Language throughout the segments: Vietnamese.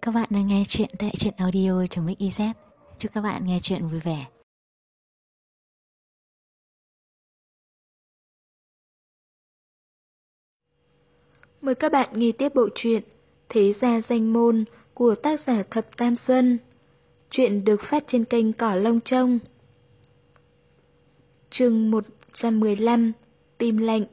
Các bạn đang nghe chuyện tại truyện audio.mix.iz. Chúc các bạn nghe chuyện vui vẻ. Mời các bạn nghe tiếp bộ truyện Thế Gia Danh Môn của tác giả Thập Tam Xuân. Truyện được phát trên kênh Cỏ Lông Trông. Chương 115: Tim lạnh.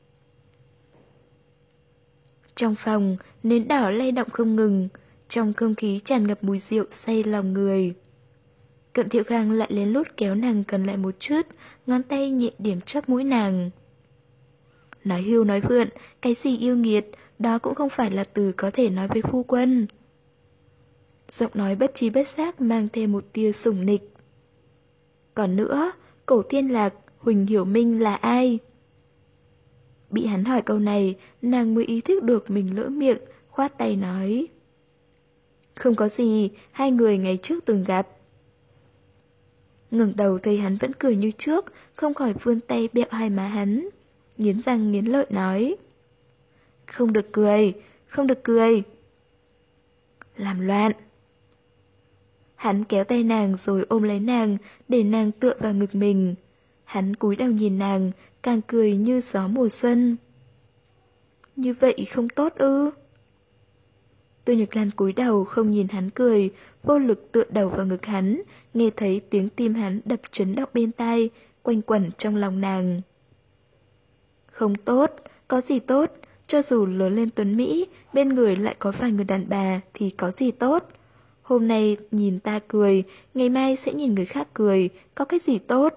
Trong phòng, nến đỏ lay động không ngừng, trong không khí tràn ngập mùi rượu say lòng người. Cận Thiệu Khang lại lén lút kéo nàng gần lại một chút, ngón tay nhẹ điểm chóp mũi nàng. Nói hưu nói vượn, cái gì yêu nghiệt, đó cũng không phải là từ có thể nói với phu quân. Giọng nói bất trí bất giác mang thêm một tia sủng nịch. Còn nữa, Cổ Tiên Lạc, Huỳnh Hiểu Minh là ai? Bị hắn hỏi câu này, nàng mới ý thức được mình lỡ miệng, khoát tay nói. Không có gì, hai người ngày trước từng gặp. Ngẩng đầu thấy hắn vẫn cười như trước, không khỏi vươn tay bẹo hai má hắn. Nghiến răng nghiến lợi nói. Không được cười, không được cười. Làm loạn. Hắn kéo tay nàng rồi ôm lấy nàng, để nàng tựa vào ngực mình. Hắn cúi đầu nhìn nàng, càng cười như gió mùa xuân. Như vậy không tốt ư? Tô Nhược Lan cúi đầu không nhìn hắn cười, vô lực tựa đầu vào ngực hắn, nghe thấy tiếng tim hắn đập chấn động bên tai, quanh quẩn trong lòng nàng. Không tốt, có gì tốt, cho dù lớn lên tuấn Mỹ, bên người lại có vài người đàn bà thì có gì tốt. Hôm nay nhìn ta cười, ngày mai sẽ nhìn người khác cười, có cái gì tốt?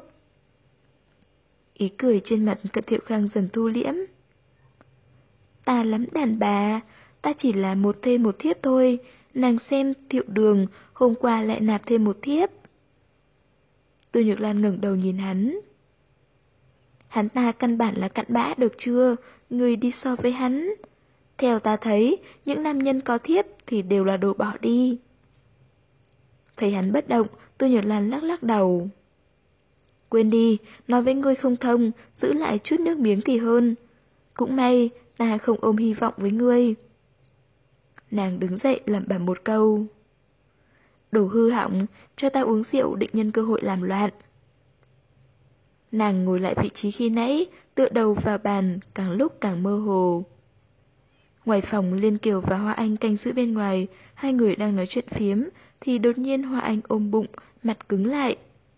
Ý cười trên mặt Cận Thiệu Khang dần thu liễm. Ta lắm đàn bà, ta chỉ là một thê một thiếp thôi, nàng xem Thiệu Đường, hôm qua lại nạp thêm một thiếp. Tô Nhược Lan ngẩng đầu nhìn hắn. Hắn ta căn bản là cặn bã được chưa, người đi so với hắn. Theo ta thấy, những nam nhân có thiếp thì đều là đồ bỏ đi. Thấy hắn bất động, Tô Nhược Lan lắc lắc đầu. Quên đi, nói với ngươi không thông, giữ lại chút nước miếng thì hơn. Cũng may, ta không ôm hy vọng với ngươi. Nàng đứng dậy lẩm bẩm một câu. Đồ hư hỏng, cho ta uống rượu định nhân cơ hội làm loạn. Nàng ngồi lại vị trí khi nãy, tựa đầu vào bàn, càng lúc càng mơ hồ. Ngoài phòng, Liên Kiều và Hoa Anh canh giữ bên ngoài, hai người đang nói chuyện phiếm, thì đột nhiên Hoa Anh ôm bụng, mặt cứng lại.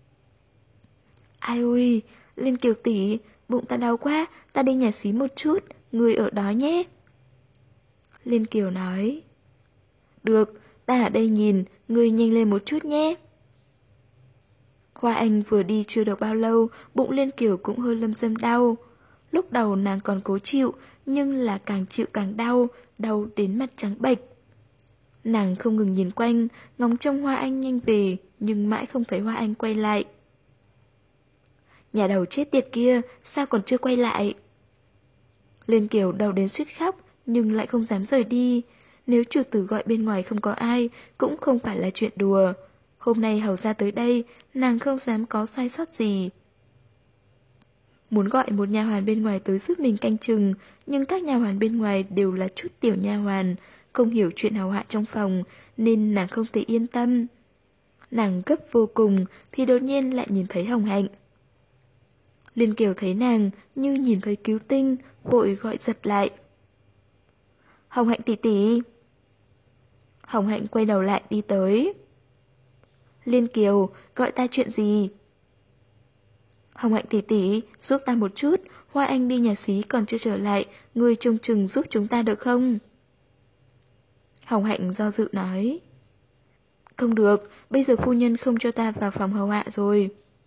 Ai ôi, Liên Kiều tỷ, bụng ta đau quá, ta đi nhà xí một chút, người ở đó nhé. Liên Kiều nói. Được, ta ở đây nhìn, người nhanh lên một chút nhé. Hoa Anh vừa đi chưa được bao lâu, bụng Liên Kiều cũng hơi lâm dâm đau. Lúc đầu nàng còn cố chịu, nhưng là càng chịu càng đau, đau đến mặt trắng bệch. Nàng không ngừng nhìn quanh, ngóng trông Hoa Anh nhanh về, nhưng mãi không thấy Hoa Anh quay lại. Nhà đầu chết tiệt kia, sao còn chưa quay lại? Liên Kiều đầu đến suýt khóc, nhưng lại không dám rời đi. Nếu chủ tử gọi bên ngoài không có ai, cũng không phải là chuyện đùa. Hôm nay hầu ra tới đây, nàng không dám có sai sót gì. Muốn gọi một nha hoàn bên ngoài tới giúp mình canh chừng, nhưng các nha hoàn bên ngoài đều là chút tiểu nha hoàn, không hiểu chuyện hầu hạ trong phòng, nên nàng không thể yên tâm. Nàng gấp vô cùng thì đột nhiên lại nhìn thấy Hồng Hạnh. Liên Kiều thấy nàng như nhìn thấy cứu tinh, vội gọi giật lại. Hồng Hạnh tỷ tỷ. Hồng Hạnh quay đầu lại đi tới. Liên Kiều, gọi ta chuyện gì? Hồng Hạnh tỷ tỷ, giúp ta một chút, Hoa Anh đi nhà xí còn chưa trở lại, ngươi trông chừng giúp chúng ta được không? Hồng Hạnh do dự nói. Không được, bây giờ phu nhân không cho ta vào phòng hầu hạ rồi.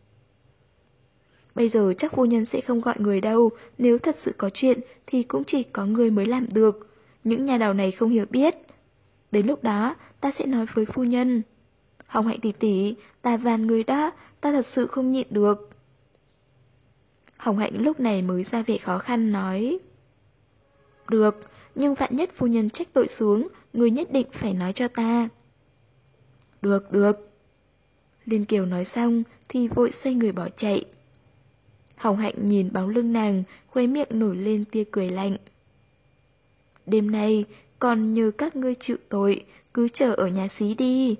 Bây giờ chắc phu nhân sẽ không gọi người đâu, nếu thật sự có chuyện thì cũng chỉ có người mới làm được. Những nhà đầu này không hiểu biết. Đến lúc đó, ta sẽ nói với phu nhân. Hồng Hạnh tỷ tỷ, ta van người đó, ta thật sự không nhịn được. Hồng Hạnh lúc này mới ra vẻ khó khăn nói. Được, nhưng vạn nhất phu nhân trách tội xuống, người nhất định phải nói cho ta. Được, được. Liên Kiều nói xong thì vội xoay người bỏ chạy. Hồng Hạnh nhìn bóng lưng nàng, khóe miệng nổi lên tia cười lạnh. Đêm nay, còn nhờ các ngươi chịu tội, cứ chờ ở nhà xí đi.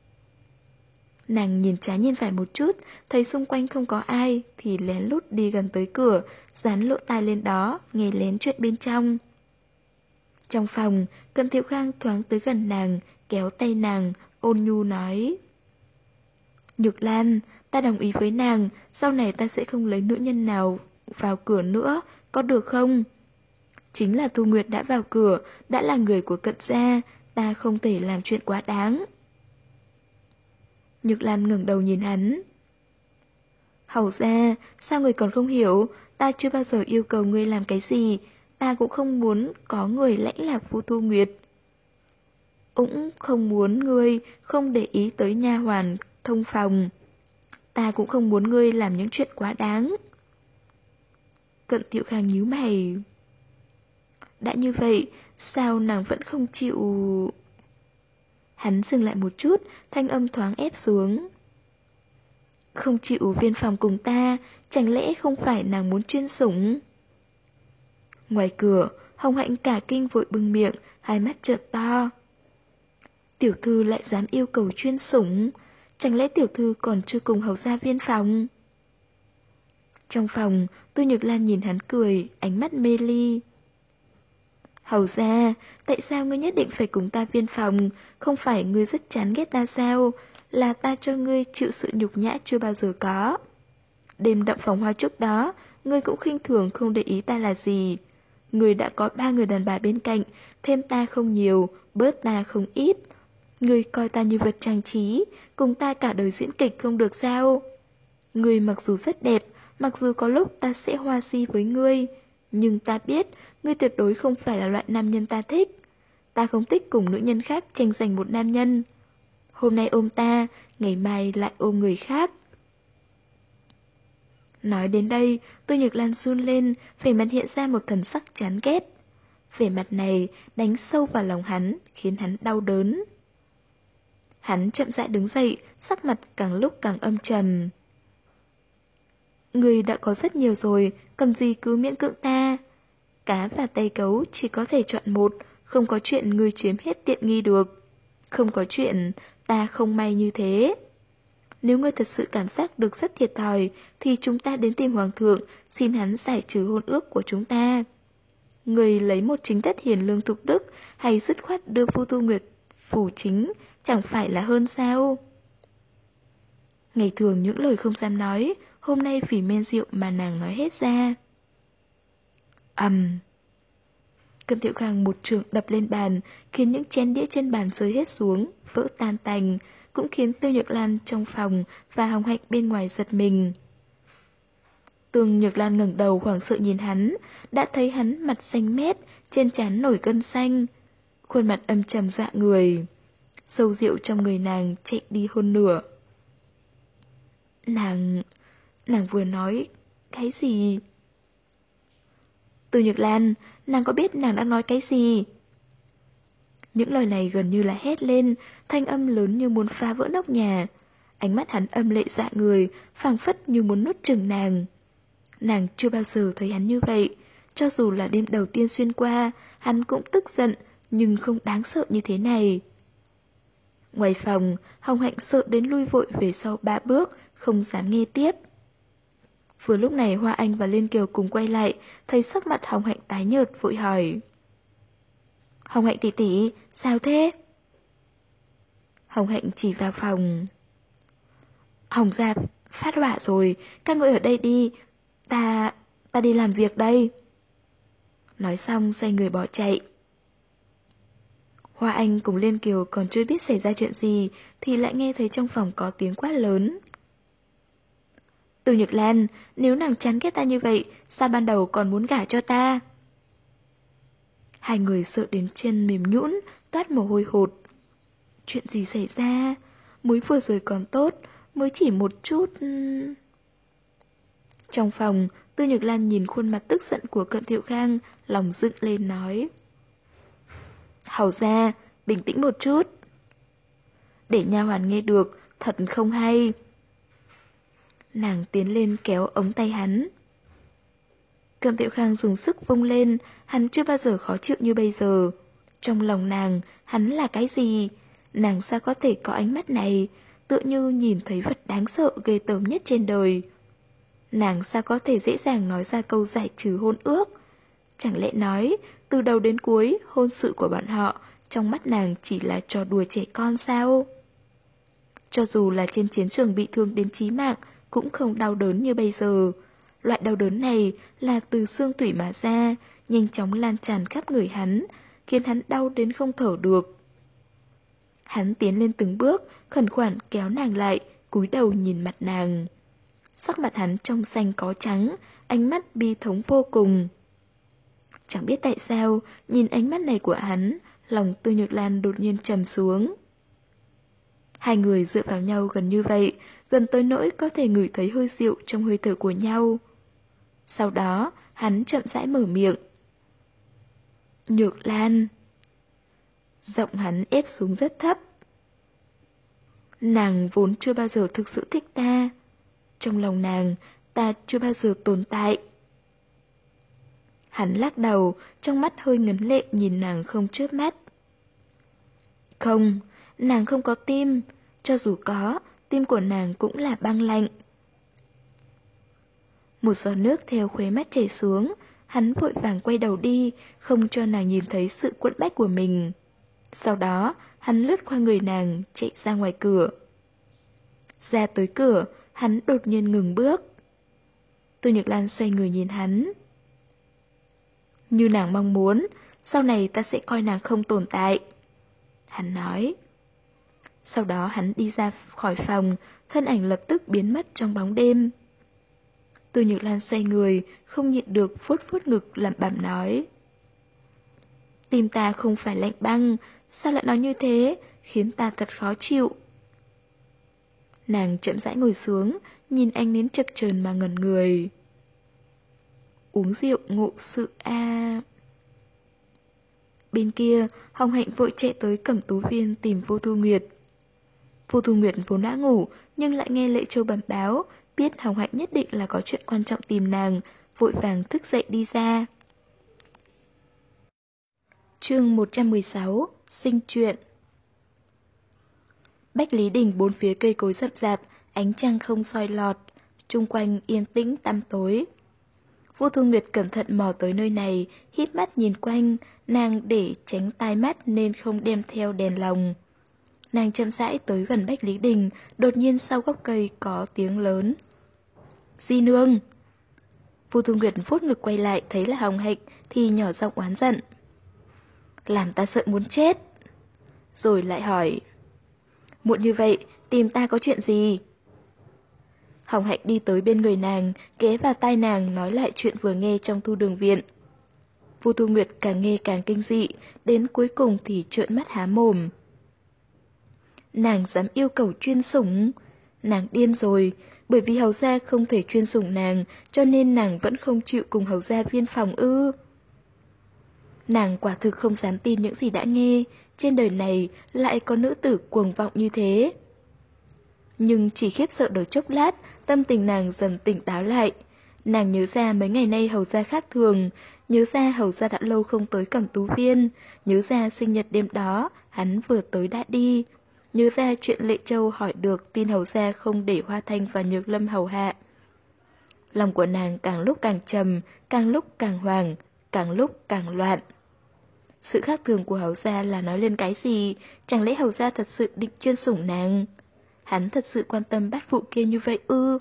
Nàng nhìn trái nhìn phải một chút, thấy xung quanh không có ai, thì lén lút đi gần tới cửa, dán lỗ tai lên đó, nghe lén chuyện bên trong. Trong phòng, Cận Thiệu Khang thoáng tới gần nàng, kéo tay nàng, ôn nhu nói. Nhược Lan, ta đồng ý với nàng, sau này ta sẽ không lấy nữ nhân nào vào cửa nữa, có được không? Chính là Thu Nguyệt đã vào cửa, đã là người của Cận gia, ta không thể làm chuyện quá đáng. Nhược Lan ngẩng đầu nhìn hắn. Hầu ra, sao người còn không hiểu, ta chưa bao giờ yêu cầu ngươi làm cái gì, ta cũng không muốn có người lãnh lạc Vu Thu Nguyệt. Cũng không muốn ngươi không để ý tới nha hoàn thông phòng. Ta cũng không muốn ngươi làm những chuyện quá đáng. Cận Tiểu Khang nhíu mày. Đã như vậy, sao nàng vẫn không chịu... Hắn dừng lại một chút, thanh âm thoáng ép xuống. Không chịu viên phòng cùng ta, chẳng lẽ không phải nàng muốn chuyên sủng? Ngoài cửa, Hồng Hạnh cả kinh vội bưng miệng, hai mắt trợn to. Tiểu thư lại dám yêu cầu chuyên sủng, chẳng lẽ tiểu thư còn chưa cùng hầu gia viên phòng? Trong phòng, Tư Nhược Lan nhìn hắn cười, ánh mắt mê ly. Hầu gia, tại sao ngươi nhất định phải cùng ta viên phòng? Không phải ngươi rất chán ghét ta sao? Là ta cho ngươi chịu sự nhục nhã chưa bao giờ có. Đêm động phòng hoa trúc đó, ngươi cũng khinh thường không để ý ta là gì. Ngươi đã có 3 người đàn bà bên cạnh, thêm ta không nhiều, bớt ta không ít. Ngươi coi ta như vật trang trí, cùng ta cả đời diễn kịch không được sao? Ngươi mặc dù rất đẹp, mặc dù có lúc ta sẽ hoa si với ngươi, nhưng ta biết ngươi tuyệt đối không phải là loại nam nhân ta thích. Ta không thích cùng nữ nhân khác tranh giành một nam nhân. Hôm nay ôm ta, ngày mai lại ôm người khác. Nói đến đây, Tư Nhược Lan run lên, vẻ mặt hiện ra một thần sắc chán ghét. Vẻ mặt này đánh sâu vào lòng hắn, khiến hắn đau đớn. Hắn chậm rãi đứng dậy, sắc mặt càng lúc càng âm trầm. Người đã có rất nhiều rồi, cần gì cứ miễn cưỡng ta. Cá và tay cấu chỉ có thể chọn một, không có chuyện người chiếm hết tiện nghi được. Không có chuyện ta không may như thế. Nếu ngươi thật sự cảm giác được rất thiệt thòi, thì chúng ta đến tìm Hoàng thượng, xin hắn giải trừ hôn ước của chúng ta. Người lấy một chính thất hiền lương thục đức, hay dứt khoát đưa Vu Tu Nguyệt phủ chính, chẳng phải là hơn sao? Ngày thường những lời không dám nói, hôm nay vì men rượu mà nàng nói hết ra. Cận Thiệu Khang một trường đập lên bàn, khiến những chén đĩa trên bàn rơi hết xuống, vỡ tan tành, cũng khiến Tư Nhược Lan trong phòng và Hồng Hạnh bên ngoài giật mình. Tư Nhược Lan ngẩng đầu hoảng sợ nhìn hắn, đã thấy hắn mặt xanh mét, trên trán nổi gân xanh, khuôn mặt âm trầm dọa người. Sâu rượu trong người nàng chạy đi hơn nửa. Nàng vừa nói cái gì? Tư Nhược Lan, nàng có biết nàng đã nói cái gì? Những lời này gần như là hét lên, thanh âm lớn như muốn phá vỡ nóc nhà. Ánh mắt hắn âm lệ dọa người, phảng phất như muốn nuốt chửng nàng. Nàng chưa bao giờ thấy hắn như vậy. Cho dù là đêm đầu tiên xuyên qua, hắn cũng tức giận, nhưng không đáng sợ như thế này. Ngoài phòng, Hồng Hạnh sợ đến lui vội về sau 3 bước, không dám nghe tiếp. Vừa lúc này Hoa Anh và Liên Kiều cùng quay lại, thấy sắc mặt Hồng Hạnh tái nhợt vội hỏi. Hồng Hạnh tỷ tỷ, sao thế? Hồng Hạnh chỉ vào phòng. Hồng gia phát họa rồi, các ngươi ở đây đi, ta đi làm việc đây. Nói xong xoay người bỏ chạy. Hoa Anh cùng Liên Kiều còn chưa biết xảy ra chuyện gì thì lại nghe thấy trong phòng có tiếng quát lớn. Tư Nhược Lan, nếu nàng chán ghét ta như vậy, sao ban đầu còn muốn gả cho ta? Hai người sợ đến chân mềm nhũn, toát mồ hôi hột. Chuyện gì xảy ra? Mới vừa rồi còn tốt, mới chỉ một chút... Trong phòng, Tư Nhược Lan nhìn khuôn mặt tức giận của Cận Thiệu Khang, lòng dựng lên nói. Hầu ra, bình tĩnh một chút. Để nha hoàn nghe được, thật không hay. Nàng tiến lên kéo ống tay hắn. Cận Thiệu Khang dùng sức vung lên, hắn chưa bao giờ khó chịu như bây giờ. Trong lòng nàng, hắn là cái gì? Nàng sao có thể có ánh mắt này, tựa như nhìn thấy vật đáng sợ ghê tởm nhất trên đời. Nàng sao có thể dễ dàng nói ra câu giải trừ hôn ước? Chẳng lẽ nói, từ đầu đến cuối, hôn sự của bọn họ, trong mắt nàng chỉ là trò đùa trẻ con sao? Cho dù là trên chiến trường bị thương đến chí mạng, cũng không đau đớn như bây giờ. Loại đau đớn này là từ xương tủy mà ra, nhanh chóng lan tràn khắp người hắn, khiến hắn đau đến không thở được. Hắn tiến lên từng bước, khẩn khoản kéo nàng lại, cúi đầu nhìn mặt nàng. Sắc mặt hắn trong xanh có trắng, ánh mắt bi thống vô cùng. Chẳng biết tại sao, nhìn ánh mắt này của hắn, lòng Tư Nhược Lan đột nhiên trầm xuống. Hai người dựa vào nhau gần như vậy, gần tới nỗi có thể ngửi thấy hơi rượu trong hơi thở của nhau. Sau đó, hắn chậm rãi mở miệng. Nhược Lan. Giọng hắn ép xuống rất thấp. Nàng vốn chưa bao giờ thực sự thích ta. Trong lòng nàng, ta chưa bao giờ tồn tại. Hắn lắc đầu, trong mắt hơi ngấn lệ nhìn nàng không chớp mắt. Không, nàng không có tim. Cho dù có, tim của nàng cũng là băng lạnh. Một giọt nước theo khóe mắt chảy xuống, hắn vội vàng quay đầu đi, không cho nàng nhìn thấy sự quẫn bách của mình. Sau đó, hắn lướt qua người nàng, chạy ra ngoài cửa. Ra tới cửa, hắn đột nhiên ngừng bước. Tô Nhược Lan xoay người nhìn hắn. Như nàng mong muốn, sau này ta sẽ coi nàng không tồn tại. Hắn nói. Sau đó hắn đi ra khỏi phòng, thân ảnh lập tức biến mất trong bóng đêm. Tô Nhược Lan xoay người, không nhịn được vuốt vuốt ngực lẩm bẩm nói. Tim ta không phải lạnh băng, sao lại nói như thế, khiến ta thật khó chịu. Nàng chậm rãi ngồi xuống, nhìn anh nến chập chờn mà ngẩn người. Uống rượu ngộ sự a. Bên kia, Hồng Hạnh vội chạy tới Cẩm Tú Viên tìm Vô Thu Nguyệt. Vô Thu Nguyệt vốn đã ngủ, nhưng lại nghe Lệ Châu bẩm báo, biết Hồng Hạnh nhất định là có chuyện quan trọng tìm nàng, vội vàng thức dậy đi ra. Chương 116, Sinh chuyện. Bách Lý Đình bốn phía cây cối rậm rạp, ánh trăng không soi lọt, chung quanh yên tĩnh tăm tối. Vô Thu Nguyệt cẩn thận mò tới nơi này, híp mắt nhìn quanh, nàng để tránh tai mắt nên không đem theo đèn lồng. Nàng chậm rãi tới gần Bách Lý Đình, đột nhiên sau gốc cây có tiếng lớn. Di nương! Vô Thu Nguyệt vuốt ngực quay lại thấy là Hồng Hạnh thì nhỏ giọng oán giận. Làm ta sợ muốn chết. Rồi lại hỏi. Muộn như vậy, tìm ta có chuyện gì? Hồng Hạnh đi tới bên người nàng, ghé vào tai nàng nói lại chuyện vừa nghe trong Thu Đường Viện. Vô Thu Nguyệt càng nghe càng kinh dị, đến cuối cùng thì trợn mắt há mồm. Nàng dám yêu cầu chuyên sủng. Nàng điên rồi, bởi vì hầu gia không thể chuyên sủng nàng, cho nên nàng vẫn không chịu cùng hầu gia viên phòng ư. Nàng quả thực không dám tin những gì đã nghe, trên đời này lại có nữ tử cuồng vọng như thế. Nhưng chỉ khiếp sợ được chốc lát, tâm tình nàng dần tỉnh táo lại. Nàng nhớ ra mấy ngày nay hầu gia khác thường, nhớ ra hầu gia đã lâu không tới Cẩm Tú Viên, nhớ ra sinh nhật đêm đó, hắn vừa tới đã đi. Nhớ ra chuyện Lệ Châu hỏi được tin hầu gia không để Hoa Thanh và Nhược Lâm hầu hạ. Lòng của nàng càng lúc càng trầm, càng lúc càng hoảng, càng lúc càng loạn. Sự khác thường của hầu gia là nói lên cái gì? Chẳng lẽ hầu gia thật sự định chuyên sủng nàng? Hắn thật sự quan tâm bát phụ kia như vậy ư?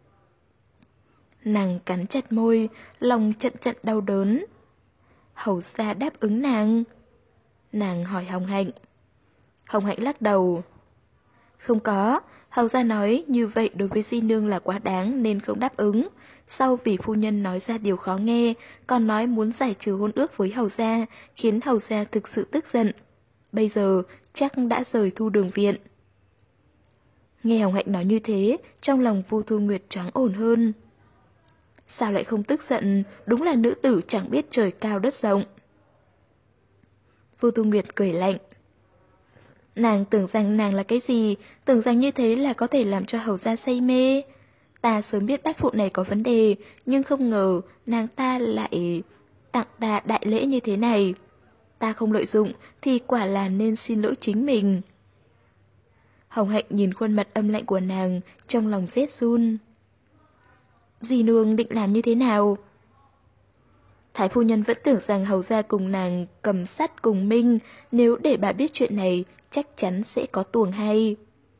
Nàng cắn chặt môi, lòng trận trận đau đớn. Hầu gia đáp ứng nàng. Nàng hỏi Hồng Hạnh. Hồng Hạnh lắc đầu. Không có, hầu gia nói như vậy đối với di nương là quá đáng nên không đáp ứng. Sau vì phu nhân nói ra điều khó nghe, còn nói muốn giải trừ hôn ước với hầu gia, khiến hầu gia thực sự tức giận. Bây giờ chắc đã rời Thu Đường Viện. Nghe Hồng Hạnh nói như thế, trong lòng Vô Thu Nguyệt choáng ổn hơn. Sao lại không tức giận, đúng là nữ tử chẳng biết trời cao đất rộng. Vô Thu Nguyệt cười lạnh. Nàng tưởng rằng nàng là cái gì, tưởng rằng như thế là có thể làm cho hầu gia say mê. Ta sớm biết bát phụ này có vấn đề, nhưng không ngờ nàng ta lại tặng ta đại lễ như thế này. Ta không lợi dụng thì quả là nên xin lỗi chính mình. Hồng Hạnh nhìn khuôn mặt âm lạnh của nàng, trong lòng rét run. Dì nương định làm như thế nào? Thái phu nhân vẫn tưởng rằng hầu gia cùng nàng cầm sắt cùng Minh, nếu để bà biết chuyện này, chắc chắn sẽ có tuồng hay.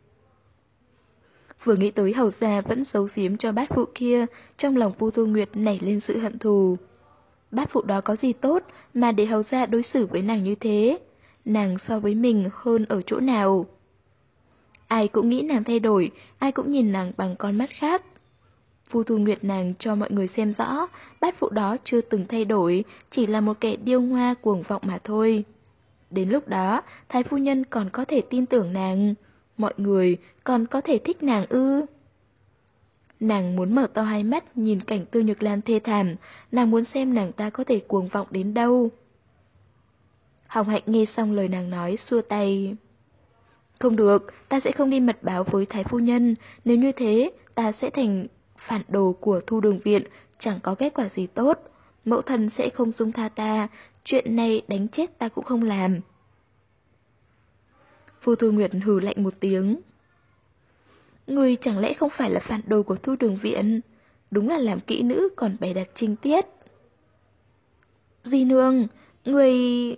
Vừa nghĩ tới hầu gia vẫn giấu giếm cho bát phụ kia, trong lòng Vu Thu Nguyệt nảy lên sự hận thù. Bát phụ đó có gì tốt mà để hầu gia đối xử với nàng như thế? Nàng so với mình hơn ở chỗ nào? Ai cũng nghĩ nàng thay đổi, ai cũng nhìn nàng bằng con mắt khác. Vu Thu Nguyệt nàng cho mọi người xem rõ, bát phụ đó chưa từng thay đổi, chỉ là một kẻ điêu ngoa cuồng vọng mà thôi. Đến lúc đó, Thái phu nhân còn có thể tin tưởng nàng, mọi người còn có thể thích nàng ư? Nàng muốn mở to hai mắt nhìn cảnh Tư Nhược Lan thê thảm, nàng muốn xem nàng ta có thể cuồng vọng đến đâu. Hồng Hạnh nghe xong lời nàng nói, xua tay. Không được, ta sẽ không đi mật báo với Thái phu nhân, nếu như thế, ta sẽ thành phản đồ của Thu Đường Viện, chẳng có kết quả gì tốt. Mẫu thân sẽ không dung tha ta, chuyện này đánh chết ta cũng không làm. Vu Thu Nguyệt hừ lạnh một tiếng. Ngươi chẳng lẽ không phải là phản đồ của Thu Đường Viện? Đúng là làm kỹ nữ còn bày đặt trinh tiết. Di nương, ngươi...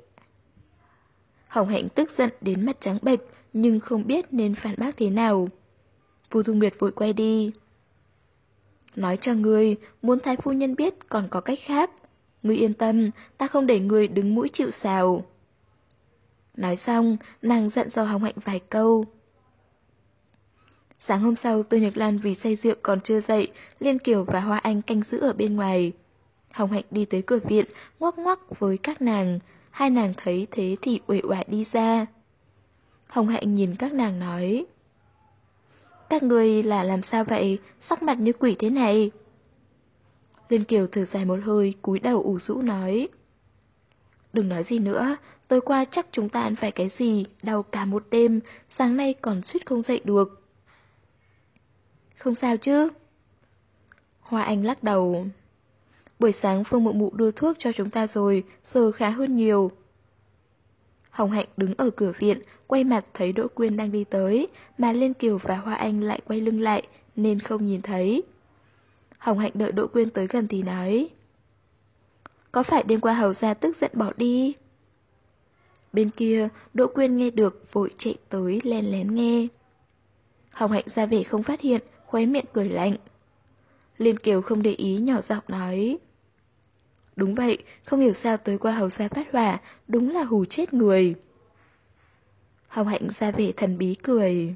Hồng Hạnh tức giận đến mặt trắng bệch, nhưng không biết nên phản bác thế nào. Vu Thu Nguyệt vội quay đi. Nói cho ngươi, muốn Thái phu nhân biết còn có cách khác. Ngươi yên tâm, ta không để ngươi đứng mũi chịu sào. Nói xong, nàng dặn dò Hồng Hạnh vài câu. Sáng hôm sau, Tư Nhược Lan vì say rượu còn chưa dậy, Liên Kiều và Hoa Anh canh giữ ở bên ngoài. Hồng Hạnh đi tới cửa viện, ngoắc ngoắc với các nàng. Hai nàng thấy thế thì uể oải đi ra. Hồng Hạnh nhìn các nàng nói. Các người là làm sao vậy, sắc mặt như quỷ thế này? Liên Kiều thở dài một hơi, cúi đầu ủ rũ nói. Đừng nói gì nữa, tối qua chắc chúng ta ăn phải cái gì, đau cả một đêm, sáng nay còn suýt không dậy được. Không sao chứ? Hoa Anh lắc đầu. Buổi sáng Phương Mụ Mụ đưa thuốc cho chúng ta rồi, giờ khá hơn nhiều. Hồng Hạnh đứng ở cửa viện, quay mặt thấy Đỗ Quyên đang đi tới, mà Liên Kiều và Hoa Anh lại quay lưng lại, nên không nhìn thấy. Hồng Hạnh đợi Đỗ Quyên tới gần thì nói. Có phải đêm qua hầu gia tức giận bỏ đi? Bên kia, Đỗ Quyên nghe được, vội chạy tới len lén nghe. Hồng Hạnh ra vẻ không phát hiện, khóe miệng cười lạnh. Liên Kiều không để ý, nhỏ giọng nói. Đúng vậy, không hiểu sao tối qua hầu gia phát hỏa, đúng là hù chết người. Hồng Hạnh ra vẻ thần bí cười.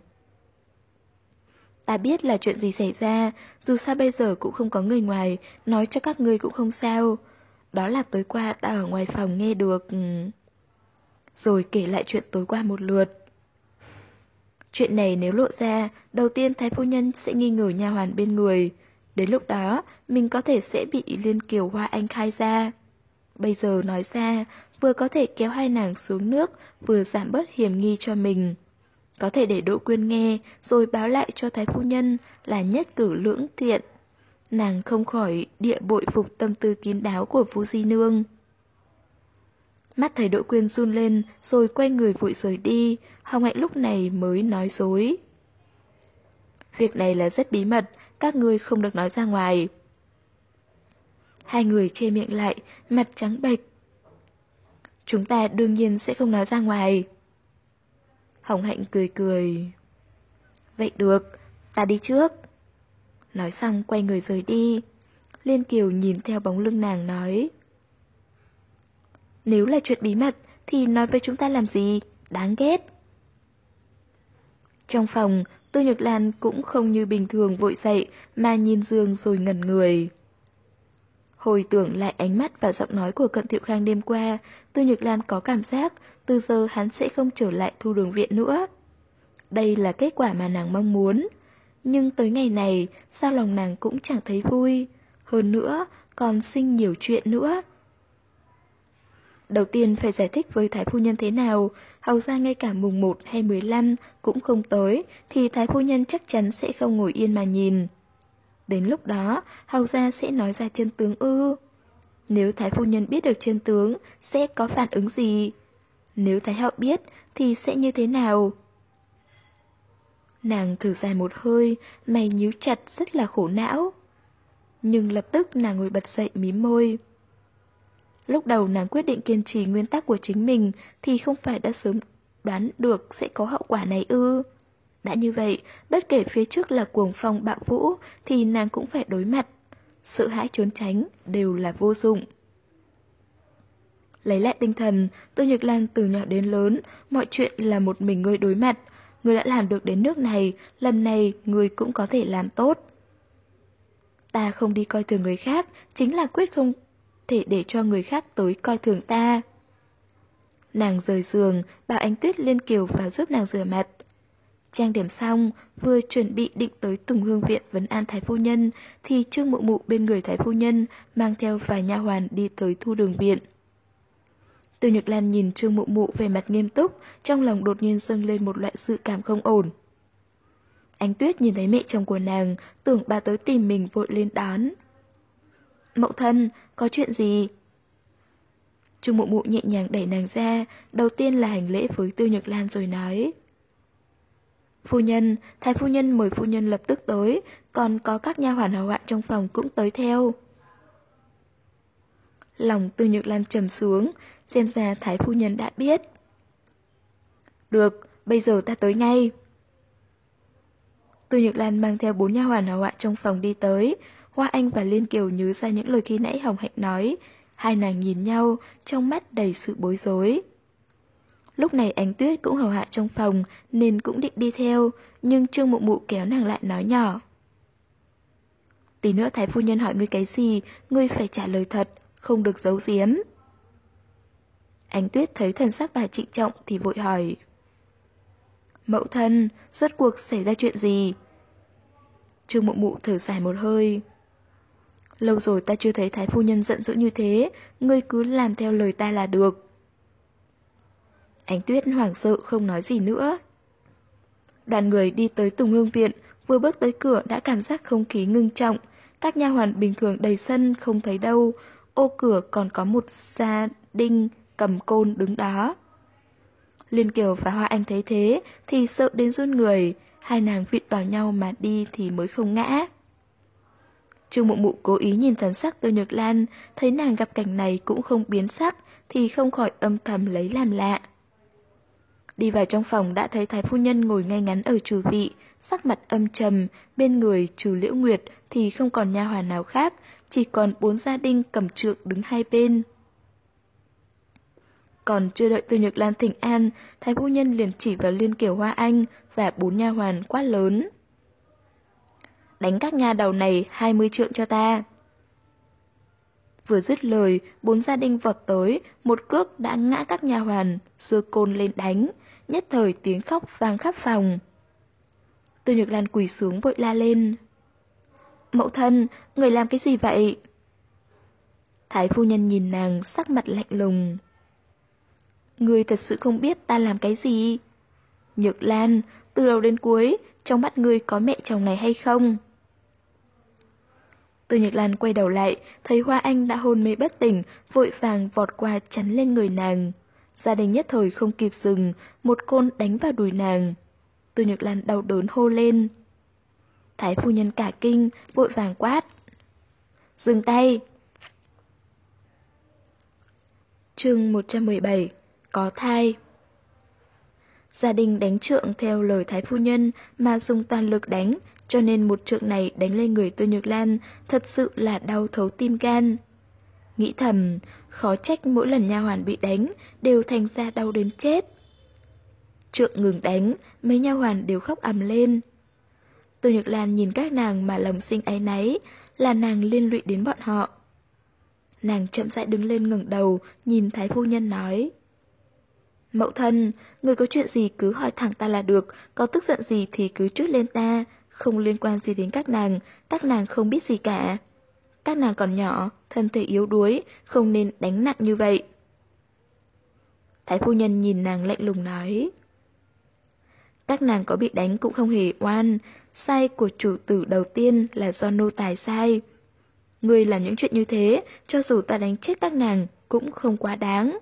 Ta biết là chuyện gì xảy ra, dù sao bây giờ cũng không có người ngoài, nói cho các ngươi cũng không sao. Đó là tối qua ta ở ngoài phòng nghe được. Rồi kể lại chuyện tối qua một lượt. Chuyện này nếu lộ ra, đầu tiên Thái phu nhân sẽ nghi ngờ nha hoàn bên người. Đến lúc đó, mình có thể sẽ bị Liên Kiều Hoa Anh khai ra. Bây giờ nói ra, vừa có thể kéo hai nàng xuống nước, vừa giảm bớt hiểm nghi cho mình. Có thể để Đỗ Quyên nghe, rồi báo lại cho Thái phu nhân là nhất cử lưỡng tiện. Nàng không khỏi địa bội phục tâm tư kín đáo của Vu Di Nương. Mắt thấy Đỗ Quyên run lên, rồi quay người vội rời đi, Hồng Hạnh lúc này mới nói dối. Việc này là rất bí mật, các ngươi không được nói ra ngoài. Hai người che miệng lại, mặt trắng bệch. Chúng ta đương nhiên sẽ không nói ra ngoài. Hồng Hạnh cười cười. Vậy được, ta đi trước. Nói xong quay người rời đi. Liên Kiều nhìn theo bóng lưng nàng nói. Nếu là chuyện bí mật thì nói với chúng ta làm gì, đáng ghét. Trong phòng, Tư Nhược Lan cũng không như bình thường vội dậy mà nhìn giường rồi ngẩn người. Hồi tưởng lại ánh mắt và giọng nói của Cận Thiệu Khang đêm qua, Tư Nhược Lan có cảm giác từ giờ hắn sẽ không trở lại Thu Đường Viện nữa. Đây là kết quả mà nàng mong muốn. Nhưng tới ngày này, sao lòng nàng cũng chẳng thấy vui. Hơn nữa, còn sinh nhiều chuyện nữa. Đầu tiên phải giải thích với Thái phu nhân thế nào, hầu ra ngay cả mùng 1 hay 15 cũng không tới, thì Thái phu nhân chắc chắn sẽ không ngồi yên mà nhìn. Đến lúc đó, hầu ra sẽ nói ra chân tướng ư. Nếu Thái phu nhân biết được chân tướng, sẽ có phản ứng gì? Nếu Thái hậu biết, thì sẽ như thế nào? Nàng thở dài một hơi, mày nhíu chặt rất là khổ não. Nhưng lập tức nàng ngồi bật dậy mím môi. Lúc đầu nàng quyết định kiên trì nguyên tắc của chính mình thì không phải đã sớm đoán được sẽ có hậu quả này ư. Đã như vậy, bất kể phía trước là cuồng phong bạo vũ thì nàng cũng phải đối mặt. Sợ hãi trốn tránh đều là vô dụng. Lấy lại tinh thần, Tư Nhược Lan từ nhỏ đến lớn, mọi chuyện là một mình ngươi đối mặt. Ngươi đã làm được đến nước này, lần này ngươi cũng có thể làm tốt. Ta không đi coi thường người khác, chính là quyết không thể để cho người khác tới coi thường ta. Nàng rời giường, bảo Ánh Tuyết lên Kiều vào giúp nàng rửa mặt. Trang điểm xong, vừa chuẩn bị định tới Tùng Hương Viện vấn an Thái Phu Nhân, thì Trương Mụ Mụ bên người Thái Phu Nhân mang theo vài nha hoàn đi tới Thu Đường Viện. Tư Nhược Lan nhìn Trương Mụ Mụ về mặt nghiêm túc, trong lòng đột nhiên dâng lên một loại dự cảm không ổn. Ánh Tuyết nhìn thấy mẹ chồng của nàng, tưởng bà tới tìm mình vội lên đón. Mẫu thân, có chuyện gì? Trương Mụ Mụ nhẹ nhàng đẩy nàng ra, đầu tiên là hành lễ với Tư Nhược Lan rồi nói. Phu nhân, Thái Phu Nhân mời phu nhân lập tức tới, còn có các nha hoàn hầu hạ trong phòng cũng tới theo. Lòng Tư Nhược Lan trầm xuống, xem ra Thái Phu Nhân đã biết. Được, bây giờ ta tới ngay. Tư Nhược Lan mang theo 4 nha hoàn hầu hạ trong phòng đi tới. Hoa Anh và Liên Kiều nhớ ra những lời khi nãy Hồng Hạnh nói. Hai nàng nhìn nhau, trong mắt đầy sự bối rối. Lúc này Ánh Tuyết cũng hầu hạ trong phòng nên cũng định đi theo, nhưng Trương Mụ Mụ kéo nàng lại nói nhỏ. Tí nữa Thái Phu Nhân hỏi ngươi cái gì, ngươi phải trả lời thật, không được giấu giếm. Ánh Tuyết thấy thần sắc bà trịnh trọng thì vội hỏi. Mẫu thân, rốt cuộc xảy ra chuyện gì? Trương Mụ Mụ thở dài một hơi. Lâu rồi ta chưa thấy Thái Phu Nhân giận dữ như thế, ngươi cứ làm theo lời ta là được. Ánh Tuyết hoảng sợ không nói gì nữa. Đoàn người đi tới Tùng Hương Viện, vừa bước tới cửa đã cảm giác không khí ngưng trọng. Các nha hoàn bình thường đầy sân không thấy đâu, ô cửa còn có một gia đình cầm côn đứng đó. Liên Kiều và Hoa Anh thấy thế thì sợ đến run người, hai nàng vịn vào nhau mà đi thì mới không ngã. Trương Mụ Mụ cố ý nhìn thần sắc Tư Nhược Lan, thấy nàng gặp cảnh này cũng không biến sắc thì không khỏi âm thầm lấy làm lạ. Đi vào trong phòng đã thấy Thái Phu Nhân ngồi ngay ngắn ở chủ vị, sắc mặt âm trầm, bên người trừ Liễu Nguyệt thì không còn nha hoàn nào khác, chỉ còn 4 gia đình cầm trượng đứng hai bên. Còn chưa đợi Tư Nhược Lan thỉnh an, Thái Phu Nhân liền chỉ vào Liên Kiều, Hoa Anh và 4 nha hoàn quát lớn. Đánh các nha đầu này 20 trượng cho ta. Vừa dứt lời, 4 gia đình vọt tới, một cước đã ngã các nha hoàn, giơ côn lên đánh, nhất thời tiếng khóc vang khắp phòng. Tư Nhược Lan quỳ xuống vội la lên. Mẫu thân, người làm cái gì vậy? Thái Phu Nhân nhìn nàng sắc mặt lạnh lùng. Người thật sự không biết ta làm cái gì? Nhược Lan, từ đầu đến cuối, trong mắt ngươi có mẹ chồng này hay không? Tư Nhược Lan quay đầu lại, thấy Hoa Anh đã hôn mê bất tỉnh, vội vàng vọt qua chắn lên người nàng. Gia đình nhất thời không kịp dừng, một côn đánh vào đùi nàng. Tư Nhược Lan đau đớn hô lên. Thái Phu Nhân cả kinh, vội vàng quát. Dừng tay! Chương 117. Có thai. Gia đình đánh trượng theo lời Thái Phu Nhân mà dùng toàn lực đánh, cho nên một trượng này đánh lên người Tư Nhược Lan thật sự là đau thấu tim gan. Nghĩ thầm, khó trách mỗi lần nha hoàn bị đánh đều thành ra đau đến chết. Trượng ngừng đánh, mấy nha hoàn đều khóc ầm lên. Tư Nhược Lan nhìn các nàng mà lòng sinh áy náy, là nàng liên lụy đến bọn họ. Nàng chậm rãi đứng lên ngẩng đầu, nhìn Thái Phu Nhân nói. Mẫu thân, người có chuyện gì cứ hỏi thẳng ta là được, có tức giận gì thì cứ trút lên ta, không liên quan gì đến các nàng không biết gì cả. Các nàng còn nhỏ, thân thể yếu đuối, không nên đánh nặng như vậy. Thái Phu Nhân nhìn nàng lạnh lùng nói. Các nàng có bị đánh cũng không hề oan, sai của chủ tử đầu tiên là do nô tài sai. Người làm những chuyện như thế, cho dù ta đánh chết các nàng cũng không quá đáng.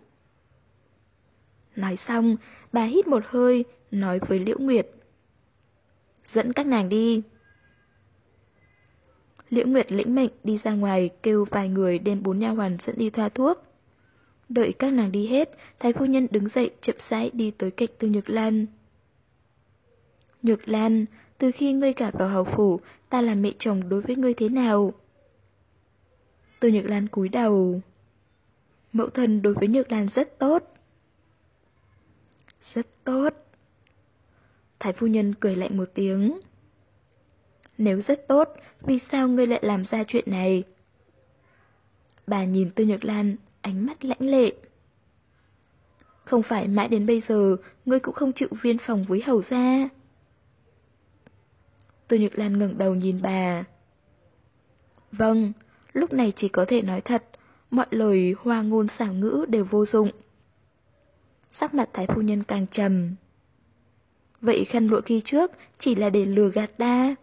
Nói xong, bà hít một hơi, nói với Liễu Nguyệt. Dẫn các nàng đi. Liễu Nguyệt lĩnh mệnh đi ra ngoài kêu vài người đem 4 nha hoàn dẫn đi thoa thuốc. Đợi các nàng đi hết, Thái phu nhân đứng dậy chậm rãi đi tới cạnh Tư Nhược Lan. Nhược Lan, từ khi ngươi gả vào hầu phủ, ta là mẹ chồng đối với ngươi thế nào? Tư Nhược Lan cúi đầu. Mẫu thân đối với Nhược Lan rất tốt. Rất tốt. Thái phu nhân cười lạnh một tiếng. Nếu rất tốt, vì sao ngươi lại làm ra chuyện này? Bà nhìn Tư Nhược Lan, ánh mắt lãnh lệ. Không phải mãi đến bây giờ, ngươi cũng không chịu viên phòng với hầu gia. Tư Nhược Lan ngẩng đầu nhìn bà. Vâng, lúc này chỉ có thể nói thật, mọi lời hoa ngôn xảo ngữ đều vô dụng. Sắc mặt Thái phu nhân càng trầm. Vậy khăn lụa kia trước chỉ là để lừa gạt ta.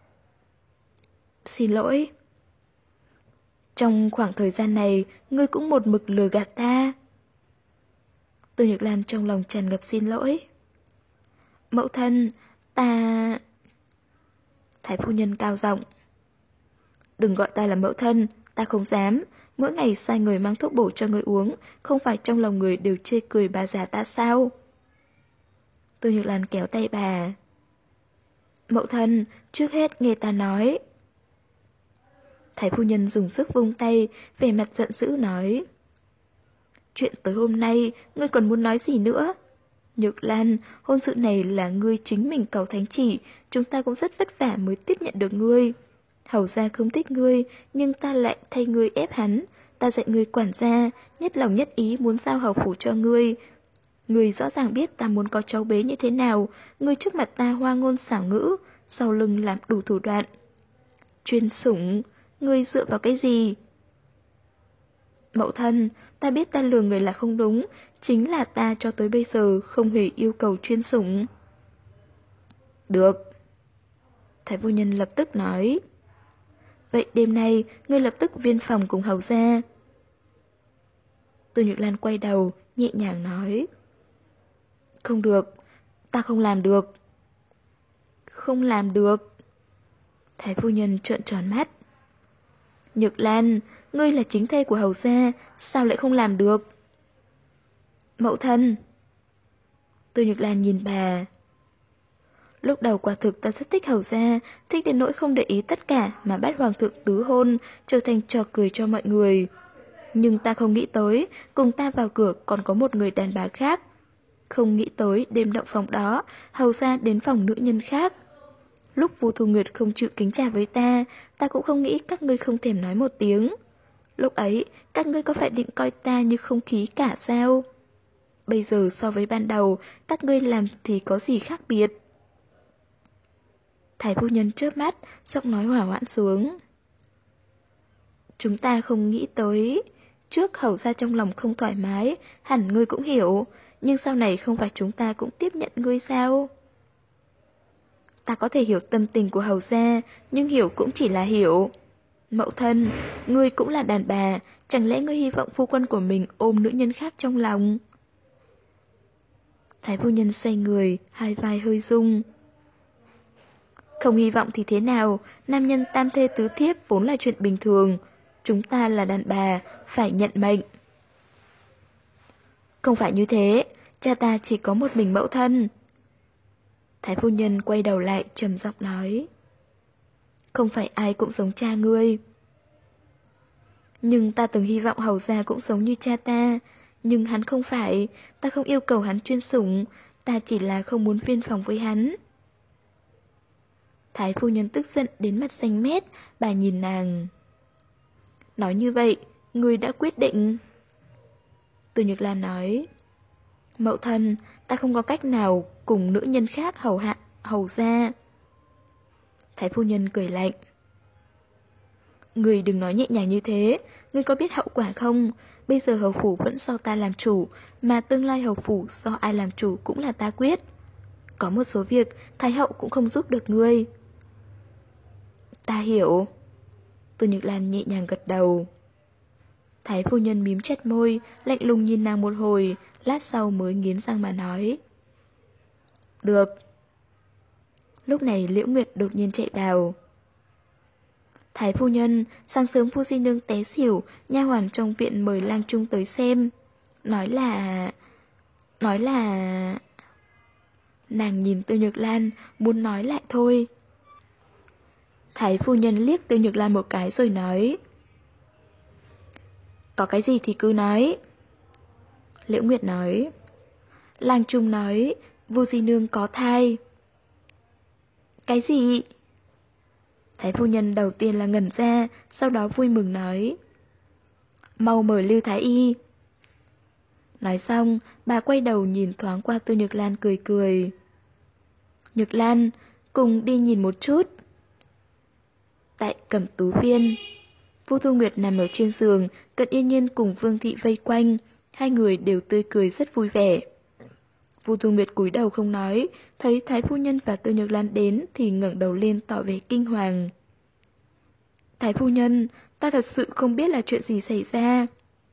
Xin lỗi. Trong khoảng thời gian này, ngươi cũng một mực lừa gạt ta. Tư Nhược Lan trong lòng tràn ngập xin lỗi. Mẫu thân, ta... Thái phu nhân cao giọng. Đừng gọi ta là mẫu thân, ta không dám. Mỗi ngày sai người mang thuốc bổ cho người uống, không phải trong lòng người đều chê cười bà già ta sao? Tư Nhược Lan kéo tay bà. Mẫu thân, trước hết nghe ta nói. Thái phu nhân dùng sức vung tay, vẻ mặt giận dữ nói. Chuyện tới hôm nay, ngươi còn muốn nói gì nữa? Nhược Lan, hôn sự này là ngươi chính mình cầu thánh chỉ, chúng ta cũng rất vất vả mới tiếp nhận được ngươi. Hầu gia không thích ngươi, nhưng ta lại thay ngươi ép hắn. Ta dạy ngươi quản gia, nhất lòng nhất ý muốn giao hầu phủ cho ngươi. Ngươi rõ ràng biết ta muốn có cháu bé như thế nào, ngươi trước mặt ta hoa ngôn xảo ngữ, sau lưng làm đủ thủ đoạn. Chuyên sủng, ngươi dựa vào cái gì? Mẫu thân, ta biết ta lừa người là không đúng, chính là ta cho tới bây giờ không hề yêu cầu chuyên sủng. Được. Thái phu nhân lập tức nói. Vậy đêm nay, ngươi lập tức viên phòng cùng hầu gia. Tư Nhược Lan quay đầu, nhẹ nhàng nói. Không được, ta không làm được. Không làm được. Thái phu nhân trợn tròn mắt. Nhược Lan, ngươi là chính thê của hầu gia, sao lại không làm được? Mẫu thân. Tư Nhược Lan nhìn bà. Lúc đầu quả thực ta rất thích hầu gia, thích đến nỗi không để ý tất cả mà bắt hoàng thượng tứ hôn, trở thành trò cười cho mọi người. Nhưng ta không nghĩ tới, cùng ta vào cửa còn có một người đàn bà khác. Không nghĩ tới đêm động phòng đó, hầu gia đến phòng nữ nhân khác. Lúc Vu Thu Nguyệt không chịu kính trà với ta, ta cũng không nghĩ các ngươi không thèm nói một tiếng. Lúc ấy, các ngươi có phải định coi ta như không khí cả sao? Bây giờ so với ban đầu, các ngươi làm thì có gì khác biệt? Thái phu nhân chớp mắt, giọng nói hỏa hoãn xuống. Chúng ta không nghĩ tới. Trước hầu ra trong lòng không thoải mái, hẳn ngươi cũng hiểu. Nhưng sau này không phải chúng ta cũng tiếp nhận ngươi sao? Ta có thể hiểu tâm tình của hầu gia, nhưng hiểu cũng chỉ là hiểu. Mẫu thân, ngươi cũng là đàn bà, chẳng lẽ ngươi hy vọng phu quân của mình ôm nữ nhân khác trong lòng? Thái phu nhân xoay người, hai vai hơi rung. Không hy vọng thì thế nào, nam nhân tam thê tứ thiếp vốn là chuyện bình thường. Chúng ta là đàn bà, phải nhận mệnh. Không phải như thế, cha ta chỉ có một mình mẫu thân. Thái phu nhân quay đầu lại trầm giọng nói. Không phải ai cũng giống cha ngươi. Nhưng ta từng hy vọng hầu gia cũng giống như cha ta. Nhưng hắn không phải, ta không yêu cầu hắn chuyên sủng, ta chỉ là không muốn viên phòng với hắn. Thái phu nhân tức giận đến mặt xanh mét, bà nhìn nàng. Nói như vậy, ngươi đã quyết định. Tư Nhược Lan nói. Mẫu thân, ta không có cách nào cùng nữ nhân khác hầu gia. Thái phu nhân cười lạnh. Ngươi đừng nói nhẹ nhàng như thế, ngươi có biết hậu quả không? Bây giờ hầu phủ vẫn do ta làm chủ, mà tương lai hầu phủ do ai làm chủ cũng là ta quyết. Có một số việc, Thái hậu cũng không giúp được ngươi. Ta hiểu. Tư Nhược Lan nhẹ nhàng gật đầu. Thái phu nhân mím chặt môi, lạnh lùng nhìn nàng một hồi, lát sau mới nghiến răng mà nói. Được. Lúc này Liễu Nguyệt đột nhiên chạy vào. Thái phu nhân, sáng sớm Phu Di Nương té xỉu, nha hoàn trong viện mời lang trung tới xem. Nói là... Nàng nhìn Tư Nhược Lan, muốn nói lại thôi. Thái phu nhân liếc Tư Nhược Lan một cái rồi nói: Có cái gì thì cứ nói. Liễu Nguyệt nói: Lang trung nói, Vu Di Nương có thai. Cái gì? Thái phu nhân đầu tiên là ngẩn ra, sau đó vui mừng nói: Mau mời Lưu Thái Y. Nói xong, bà quay đầu nhìn thoáng qua Tư Nhược Lan cười cười. Nhược Lan, cùng đi nhìn một chút. Tại Cẩm Tú Viên, Vu Thu Nguyệt nằm ở trên giường, Cận Yên Nhiên cùng Vương Thị vây quanh, hai người đều tươi cười rất vui vẻ. Vu Thu Nguyệt cúi đầu không nói, thấy Thái phu nhân và Tư Nhược Lan đến thì ngẩng đầu lên tỏ vẻ kinh hoàng. Thái phu nhân, ta thật sự không biết là chuyện gì xảy ra.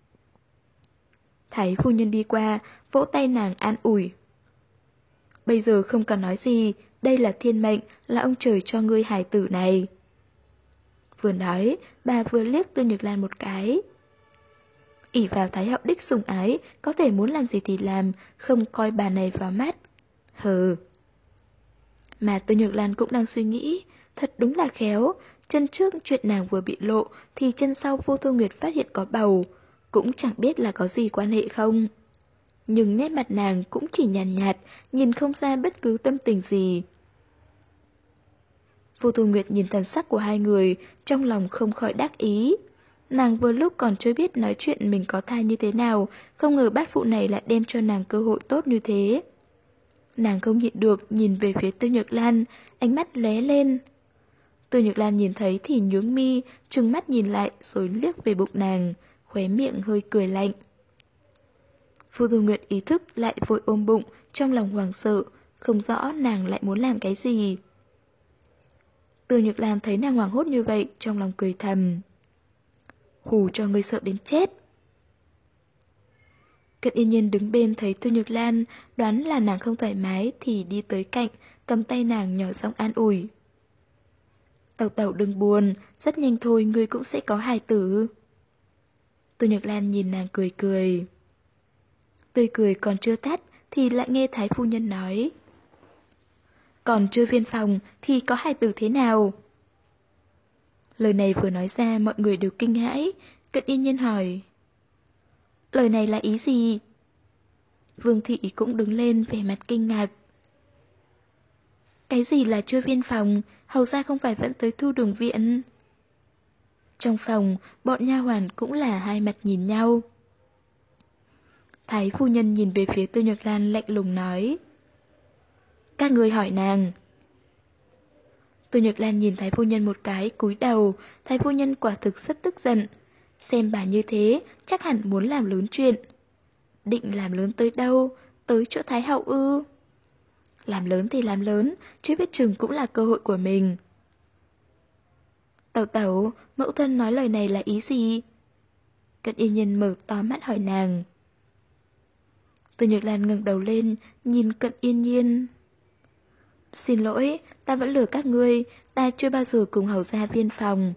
Thái phu nhân đi qua, vỗ tay nàng an ủi. Bây giờ không cần nói gì, đây là thiên mệnh, là ông trời cho ngươi hài tử này. Vừa nói, bà vừa liếc Tư Nhược Lan một cái. ỷ vào Thái hậu đích sủng ái, có thể muốn làm gì thì làm, không coi bà này vào mắt. Hừ. Mà Tư Nhược Lan cũng đang suy nghĩ, thật đúng là khéo, chân trước chuyện nàng vừa bị lộ thì chân sau Vô Thu Nguyệt phát hiện có bầu, cũng chẳng biết là có gì quan hệ không. Nhưng nét mặt nàng cũng chỉ nhàn nhạt, nhìn không ra bất cứ tâm tình gì. Vô Thu Nguyệt nhìn thần sắc của hai người, trong lòng không khỏi đắc ý. Nàng vừa lúc còn chưa biết nói chuyện mình có thai như thế nào, không ngờ bát phụ này lại đem cho nàng cơ hội tốt như thế. Nàng không nhịn được nhìn về phía Tư Nhược Lan, ánh mắt lóe lên. Tư Nhược Lan nhìn thấy thì nhướng mi, trừng mắt nhìn lại rồi liếc về bụng nàng, khóe miệng hơi cười lạnh. Vô Thu Nguyệt ý thức lại vội ôm bụng, trong lòng hoảng sợ, không rõ nàng lại muốn làm cái gì. Tư Nhược Lan thấy nàng hoảng hốt như vậy, trong lòng cười thầm. Hù cho ngươi sợ đến chết. Cận Yên Nhiên đứng bên thấy Tư Nhược Lan, đoán là nàng không thoải mái thì đi tới cạnh, cầm tay nàng nhỏ giọng an ủi. Tẩu tẩu đừng buồn, rất nhanh thôi ngươi cũng sẽ có hài tử. Tư Nhược Lan nhìn nàng cười cười. Tươi cười còn chưa tắt thì lại nghe Thái phu nhân nói. Còn chưa viên phòng thì có hài tử thế nào? Lời này vừa nói ra mọi người đều kinh hãi. Cận Yên Nhiên hỏi. Lời này là ý gì? Vương Thị cũng đứng lên vẻ mặt kinh ngạc. Cái gì là chưa viên phòng? Hầu ra không phải vẫn tới Thu Đường viện? Trong phòng, bọn nha hoàn cũng là hai mặt nhìn nhau. Thái phu nhân nhìn về phía Tư Nhược Lan lạnh lùng nói. Các người hỏi nàng. Tư Nhược Lan nhìn Thái phu nhân một cái, cúi đầu. Thái phu nhân quả thực rất tức giận. Xem bà như thế, chắc hẳn muốn làm lớn chuyện. Định làm lớn tới đâu? Tới chỗ Thái hậu ư? Làm lớn thì làm lớn, chứ biết chừng cũng là cơ hội của mình. Tẩu tẩu, mẫu thân nói lời này là ý gì? Cận Yên Nhiên mở to mắt hỏi nàng. Tư Nhược Lan ngẩng đầu lên, nhìn Cận Yên Nhiên. Xin lỗi, ta vẫn lừa các ngươi, ta chưa bao giờ cùng hầu gia viên phòng.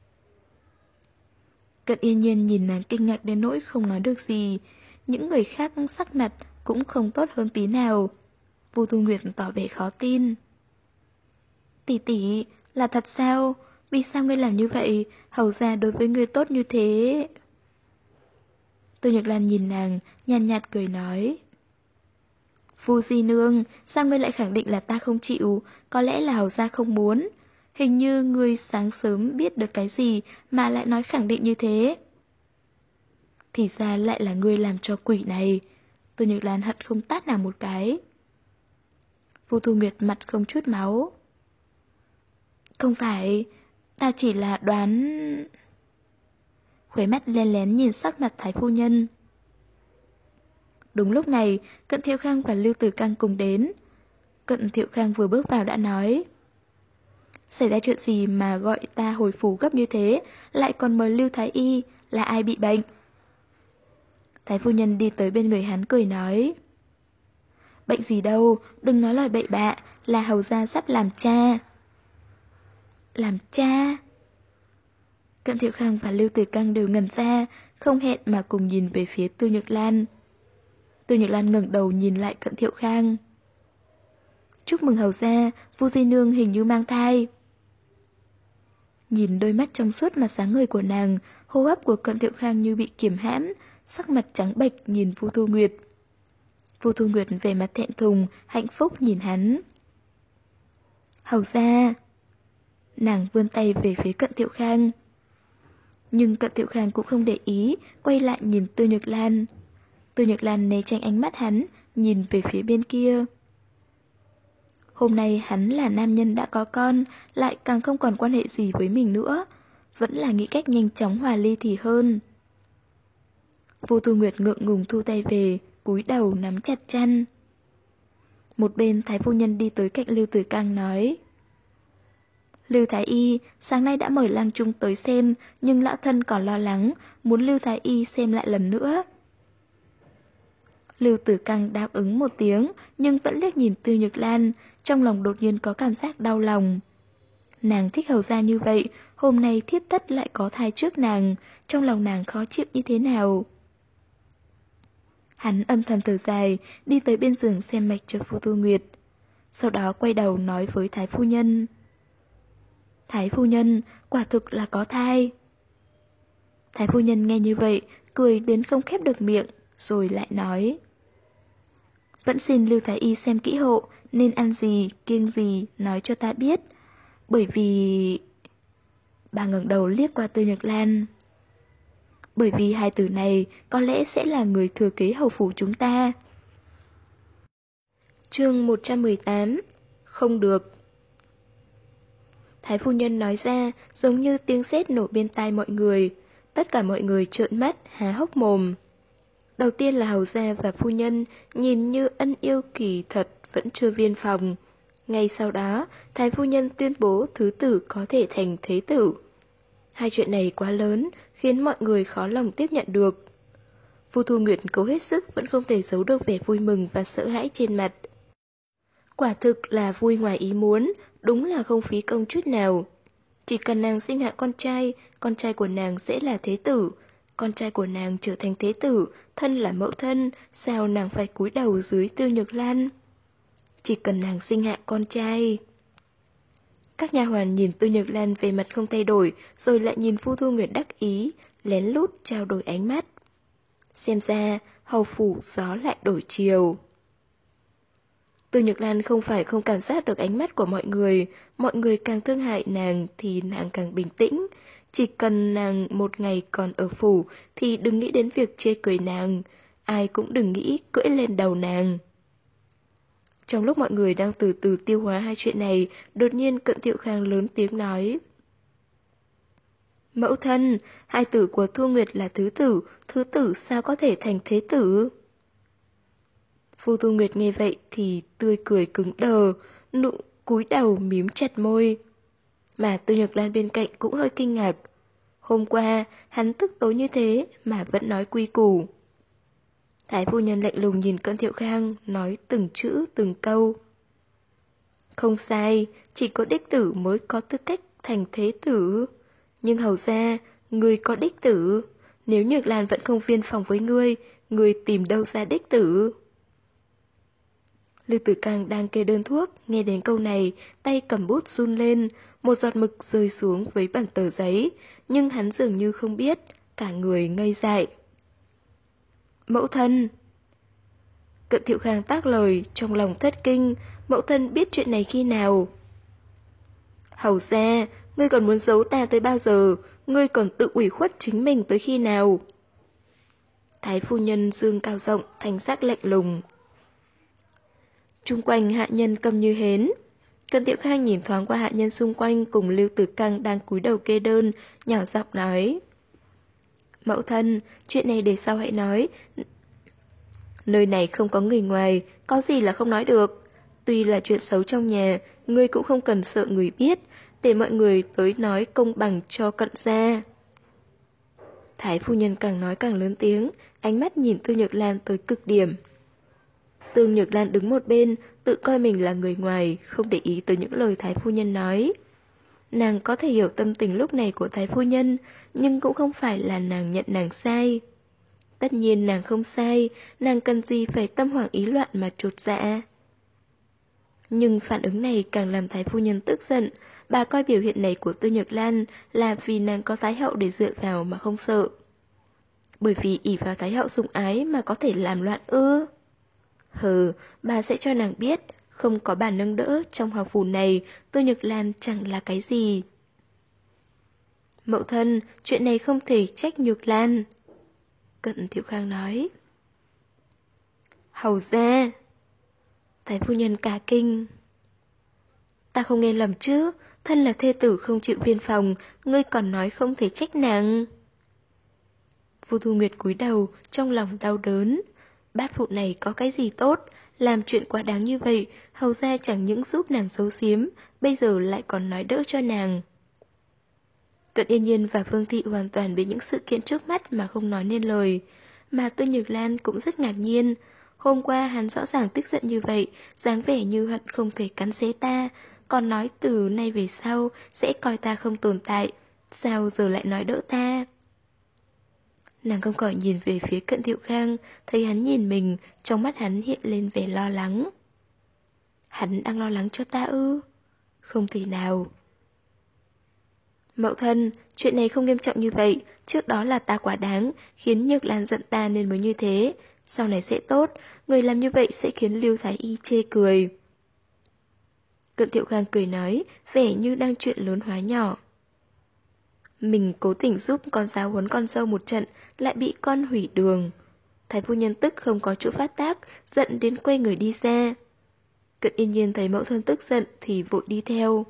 Cận Yên Nhiên nhìn nàng kinh ngạc đến nỗi không nói được gì. Những người khác sắc mặt cũng không tốt hơn tí nào. Vu Thu Nguyệt tỏ vẻ khó tin. Tỷ tỷ, là thật sao? Vì sao ngươi làm như vậy? Hầu gia đối với ngươi tốt như thế. Tư Nhược Lan nhìn nàng, nhàn nhạt cười nói. Vu Di Nương, sao ngươi lại khẳng định là ta không chịu? Có lẽ là hầu gia không muốn. Hình như ngươi sáng sớm biết được cái gì mà lại nói khẳng định như thế. Thì ra lại là ngươi làm cho quỷ này. Tư Nhược Lan hận không tát nàng một cái. Vu Thu Nguyệt mặt không chút máu. Không phải, ta chỉ là đoán... Khóe mắt lén lén nhìn sắc mặt Thái phu nhân. Đúng lúc này, Cận Thiệu Khang và Lưu Tử Cang cùng đến. Cận Thiệu Khang vừa bước vào đã nói. Xảy ra chuyện gì mà gọi ta hồi phủ gấp như thế, lại còn mời Lưu Thái Y, là ai bị bệnh? Thái phu nhân đi tới bên người hắn cười nói. Bệnh gì đâu, đừng nói lời bậy bạ, là hầu gia sắp làm cha. Làm cha? Cận Thiệu Khang và Lưu Tử Căng đều ngẩn ra, không hẹn mà cùng nhìn về phía Tư Nhược Lan. Tư Nhược Lan ngẩng đầu nhìn lại Cận Thiệu Khang. Chúc mừng hầu gia, Vu Di Nương hình như mang thai. Nhìn đôi mắt trong suốt mà sáng ngời của nàng, hô hấp của Cận Thiệu Khang như bị kiềm hãm, sắc mặt trắng bệch nhìn Vu Thu Nguyệt. Vu Thu Nguyệt về mặt thẹn thùng, hạnh phúc nhìn hắn. Hầu gia. Nàng vươn tay về phía Cận Thiệu Khang. Nhưng Cận Thiệu Khang cũng không để ý, quay lại nhìn Tư Nhược Lan. Tư Nhược Lan né tránh ánh mắt hắn, nhìn về phía bên kia. Hôm nay hắn là nam nhân đã có con, lại càng không còn quan hệ gì với mình nữa. Vẫn là nghĩ cách nhanh chóng hòa ly thì hơn. Vu Thu Nguyệt ngượng ngùng thu tay về, cúi đầu nắm chặt chăn. Một bên Thái phu nhân đi tới cạnh Lưu Tử Cang nói: Lưu Thái Y, sáng nay đã mời Lang Trung tới xem, nhưng lão thân còn lo lắng, muốn Lưu Thái Y xem lại lần nữa. Lưu Tử Cang đáp ứng một tiếng, nhưng vẫn liếc nhìn Tư Nhược Lan, trong lòng đột nhiên có cảm giác đau lòng. Nàng thích hầu gia như vậy, hôm nay thiếp thất lại có thai trước nàng, trong lòng nàng khó chịu như thế nào. Hắn âm thầm thở dài, đi tới bên giường xem mạch cho Vu Thu Nguyệt. Sau đó quay đầu nói với Thái phu nhân: Thái phu nhân, quả thực là có thai. Thái phu nhân nghe như vậy, cười đến không khép được miệng, rồi lại nói: Vẫn xin Lưu Thái Y xem kỹ hộ, nên ăn gì, kiêng gì, nói cho ta biết. Bởi vì... Bà ngẩng đầu liếc qua Tư Nhược Lan. Bởi vì hai tử này có lẽ sẽ là người thừa kế hầu phủ chúng ta. Chương 118. Không được. Thái phu nhân nói ra giống như tiếng sét nổ bên tai mọi người. Tất cả mọi người trợn mắt, há hốc mồm. Đầu tiên là hầu gia và phu nhân, nhìn như ân yêu kỳ thật vẫn chưa viên phòng. Ngay sau đó, Thái phu nhân tuyên bố thứ tử có thể thành thế tử. Hai chuyện này quá lớn, khiến mọi người khó lòng tiếp nhận được. Vu Thu Nguyệt cố hết sức vẫn không thể giấu được vẻ vui mừng và sợ hãi trên mặt. Quả thực là vui ngoài ý muốn, đúng là không phí công chút nào. Chỉ cần nàng sinh hạ con trai của nàng sẽ là thế tử. Con trai của nàng trở thành thế tử, thân là mẫu thân, sao nàng phải cúi đầu dưới Tư Nhược Lan? Chỉ cần nàng sinh hạ con trai. Các nha hoàn nhìn Tư Nhược Lan về mặt không thay đổi, rồi lại nhìn Vu Thu Nguyệt đắc ý, lén lút trao đổi ánh mắt. Xem ra, hầu phủ gió lại đổi chiều. Tư Nhược Lan không phải không cảm giác được ánh mắt của mọi người càng thương hại nàng thì nàng càng bình tĩnh. Chỉ cần nàng một ngày còn ở phủ thì đừng nghĩ đến việc chê cười nàng, ai cũng đừng nghĩ cưỡi lên đầu nàng. Trong lúc mọi người đang từ từ tiêu hóa hai chuyện này, đột nhiên Cận Thiệu Khang lớn tiếng nói: Mẫu thân, hai tử của Thu Nguyệt là thứ tử sao có thể thành thế tử? Vu Thu Nguyệt nghe vậy thì tươi cười cứng đờ, cúi đầu mím chặt môi. Mà Tư Nhược Lan bên cạnh cũng hơi kinh ngạc. Hôm qua, hắn tức tối như thế mà vẫn nói quy củ. Thái phu nhân lạnh lùng nhìn Cận Thiệu Khang, nói từng chữ từng câu. Không sai, chỉ có đích tử mới có tư cách thành thế tử. Nhưng hầu ra, ngươi có đích tử. Nếu Nhược Lan vẫn không viên phòng với ngươi tìm đâu ra đích tử? Lưu Tử Cang đang kê đơn thuốc, nghe đến câu này, tay cầm bút run lên, một giọt mực rơi xuống với bản tờ giấy, nhưng hắn dường như không biết, cả người ngây dại. Mẫu thân! Cận Thiệu Khang tác lời, trong lòng thất kinh, mẫu thân biết chuyện này khi nào? Hầu ra, ngươi còn muốn giấu ta tới bao giờ? Ngươi còn tự ủy khuất chính mình tới khi nào? Thái phu nhân dương cao rộng, thanh sắc lạnh lùng. Chung quanh hạ nhân câm như hến. Cận Thiệu Khang nhìn thoáng qua hạ nhân xung quanh cùng Lưu Tử Căng đang cúi đầu kê đơn, nhỏ giọng nói: Mẫu thân, chuyện này để sau hãy nói. Nơi này không có người ngoài, có gì là không nói được. Tuy là chuyện xấu trong nhà, ngươi cũng không cần sợ người biết, để mọi người tới nói công bằng cho Cận gia. Thái phu nhân càng nói càng lớn tiếng, ánh mắt nhìn Tư Nhược Lan tới cực điểm. Tương Nhược Lan đứng một bên, tự coi mình là người ngoài, không để ý tới những lời Thái phu nhân nói. Nàng có thể hiểu tâm tình lúc này của Thái phu nhân, nhưng cũng không phải là nàng nhận nàng sai. Tất nhiên nàng không sai, nàng cần gì phải tâm hoảng ý loạn mà trột dạ. Nhưng phản ứng này càng làm Thái phu nhân tức giận, bà coi biểu hiện này của Tư Nhược Lan là vì nàng có Thái hậu để dựa vào mà không sợ. Bởi vì ỷ vào Thái hậu sủng ái mà có thể làm loạn ư? Hừ, bà sẽ cho nàng biết, không có bà nâng đỡ trong hào phủ này, Tư Nhược Lan chẳng là cái gì. Mẫu thân, chuyện này không thể trách Nhược Lan. Cận Thiệu Khang nói. Hầu ra. Thái phu nhân cả kinh. Ta không nghe lầm chứ, thân là thê tử không chịu viên phòng, ngươi còn nói không thể trách nàng. Vu Thu Nguyệt cúi đầu, trong lòng đau đớn. Bát phụ này có cái gì tốt, làm chuyện quá đáng như vậy, hầu ra chẳng những giúp nàng xấu xiếm, bây giờ lại còn nói đỡ cho nàng. Cận Yên Nhiên và Phương Thị hoàn toàn bị những sự kiện trước mắt mà không nói nên lời, mà Tư Nhược Lan cũng rất ngạc nhiên. Hôm qua hắn rõ ràng tức giận như vậy, dáng vẻ như hận không thể cắn xé ta, còn nói từ nay về sau sẽ coi ta không tồn tại, sao giờ lại nói đỡ ta? Nàng không khỏi nhìn về phía Cận Thiệu Khang, thấy hắn nhìn mình, trong mắt hắn hiện lên vẻ lo lắng. Hắn đang lo lắng cho ta ư? Không thể nào. Mậu thân, chuyện này không nghiêm trọng như vậy, trước đó là ta quá đáng, khiến Nhược Lan giận ta nên mới như thế. Sau này sẽ tốt, người làm như vậy sẽ khiến Lưu Thái Y chê cười. Cận Thiệu Khang cười nói, vẻ như đang chuyện lớn hóa nhỏ. Mình cố tình giúp con giáo huấn con dâu một trận, lại bị con hủy đường. Thái phu nhân tức không có chỗ phát tác, giận đến quay người đi ra. Cận Yên Nhiên thấy mẫu thân tức giận thì vội đi theo.